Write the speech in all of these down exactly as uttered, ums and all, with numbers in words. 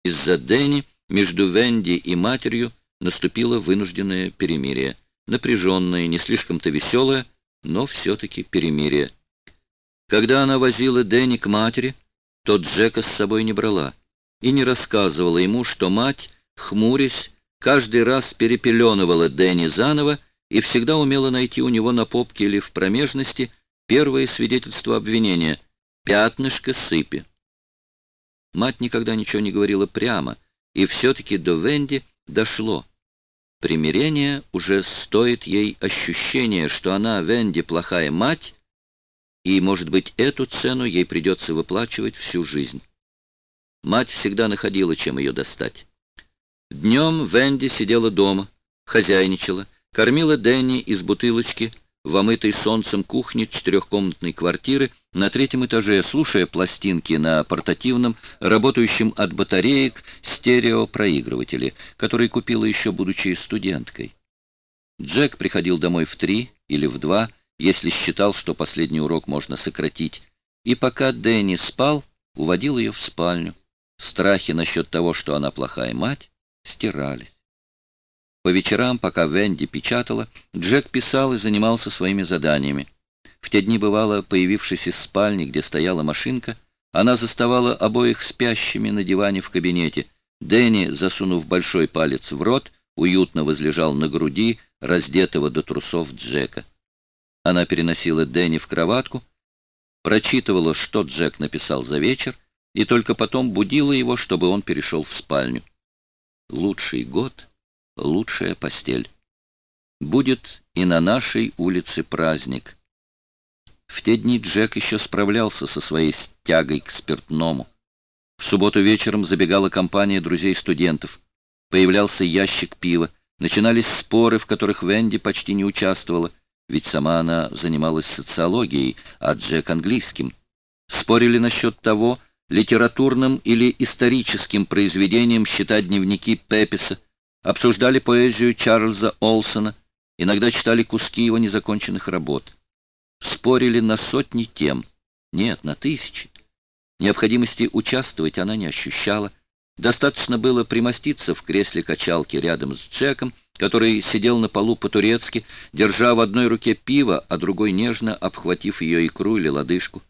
Из-за Дэнни между Венди и матерью наступило вынужденное перемирие. Напряженное, не слишком-то веселое, но все-таки перемирие. Когда она возила Дэнни к матери, то Джека с собой не брала и не рассказывала ему, что мать, хмурясь, каждый раз перепеленывала Дэнни заново и всегда умела найти у него на попке или в промежности первое свидетельство обвинения — пятнышко сыпи. Мать никогда ничего не говорила прямо, и все-таки до Венди дошло. Примирение уже стоит ей ощущения, что она, Венди, плохая мать, и, может быть, эту цену ей придется выплачивать всю жизнь. Мать всегда находила, чем ее достать. Днем Венди сидела дома, хозяйничала, кормила Дэнни из бутылочки в омытой солнцем кухне четырехкомнатной квартиры на третьем этаже, слушая пластинки на портативном, работающем от батареек стереопроигрывателе, который купила еще будучи студенткой. Джек приходил домой в три или в два, если считал, что последний урок можно сократить, и пока Дэнни спал, уводил ее в спальню. Страхи насчет того, что она плохая мать, стирались. По вечерам, пока Венди печатала, Джек писал и занимался своими заданиями. В те дни, бывало, появившись из спальни, где стояла машинка, она заставала обоих спящими на диване в кабинете. Дэнни, засунув большой палец в рот, уютно возлежал на груди раздетого до трусов Джека. Она переносила Дэнни в кроватку, прочитывала, что Джек написал за вечер, и только потом будила его, чтобы он перешел в спальню. Лучший год, лучшая постель. Будет и на нашей улице праздник. В те дни Джек еще справлялся со своей тягой к спиртному. В субботу вечером забегала компания друзей-студентов. Появлялся ящик пива. Начинались споры, в которых Венди почти не участвовала, ведь сама она занималась социологией, а Джек — английским. Спорили насчет того, литературным или историческим произведением считать дневники Пеписа, обсуждали поэзию Чарльза Олсона, иногда читали куски его незаконченных работ. Спорили на сотни тем, нет, на тысячи. Необходимости участвовать она не ощущала. Достаточно было примоститься в кресле качалки рядом с Джеком, который сидел на полу по-турецки, держа в одной руке пиво, а другой нежно обхватив ее икру или лодыжку.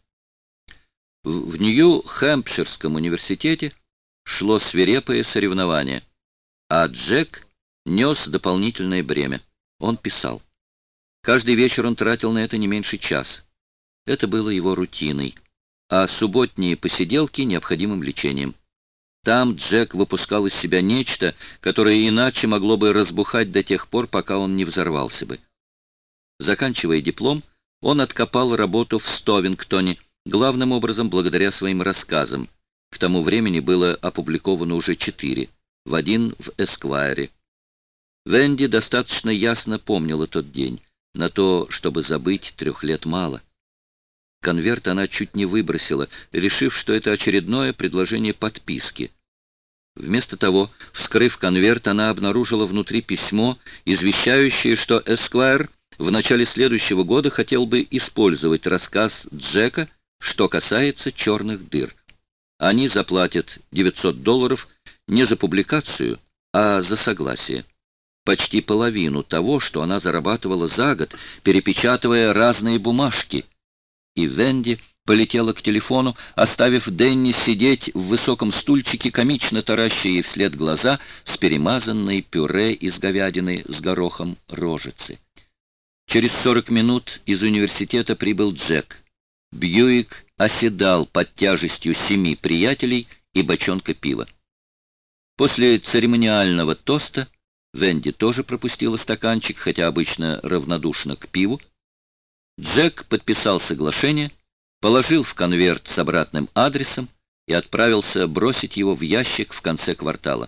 В Нью-Хэмпширском университете шло свирепое соревнование, а Джек нес дополнительное бремя. Он писал. Каждый вечер он тратил на это не меньше часа. Это было его рутиной, а субботние посиделки — необходимым лечением. Там Джек выпускал из себя нечто, которое иначе могло бы разбухать до тех пор, пока он не взорвался бы. Заканчивая диплом, он откопал работу в Стовингтоне, главным образом благодаря своим рассказам. К тому времени было опубликовано уже четыре, в один в «Эсквайре». Венди достаточно ясно помнила тот день. На то, чтобы забыть, трех лет мало. Конверт она чуть не выбросила, решив, что это очередное предложение подписки. Вместо того, вскрыв конверт, она обнаружила внутри письмо, извещающее, что «Эсквайр» в начале следующего года хотел бы использовать рассказ Джека, что касается черных дыр. Они заплатят девятьсот долларов не за публикацию, а за согласие. Почти половину того, что она зарабатывала за год, перепечатывая разные бумажки. И Венди полетела к телефону, оставив Дэнни сидеть в высоком стульчике, комично тараща ей вслед глаза с перемазанной пюре из говядины с горохом рожицы. Через сорок минут из университета прибыл Джек. Бьюик оседал под тяжестью семи приятелей и бочонка пива. После церемониального тоста Венди тоже пропустила стаканчик, хотя обычно равнодушна к пиву. Джек подписал соглашение, положил в конверт с обратным адресом и отправился бросить его в ящик в конце квартала.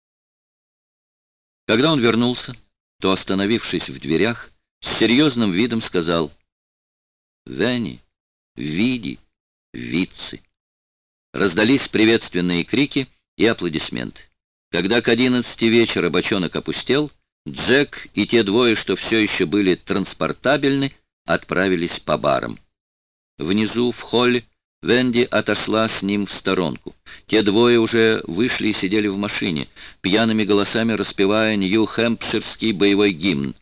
Когда он вернулся, то, остановившись в дверях, с серьезным видом сказал: «Венни, Види, Витцы». Раздались приветственные крики и аплодисменты. Когда к одиннадцати вечера бочонок опустел, Джек и те двое, что все еще были транспортабельны, отправились по барам. Внизу, в холле, Венди отошла с ним в сторонку. Те двое уже вышли и сидели в машине, пьяными голосами распевая Нью-Хэмпширский боевой гимн.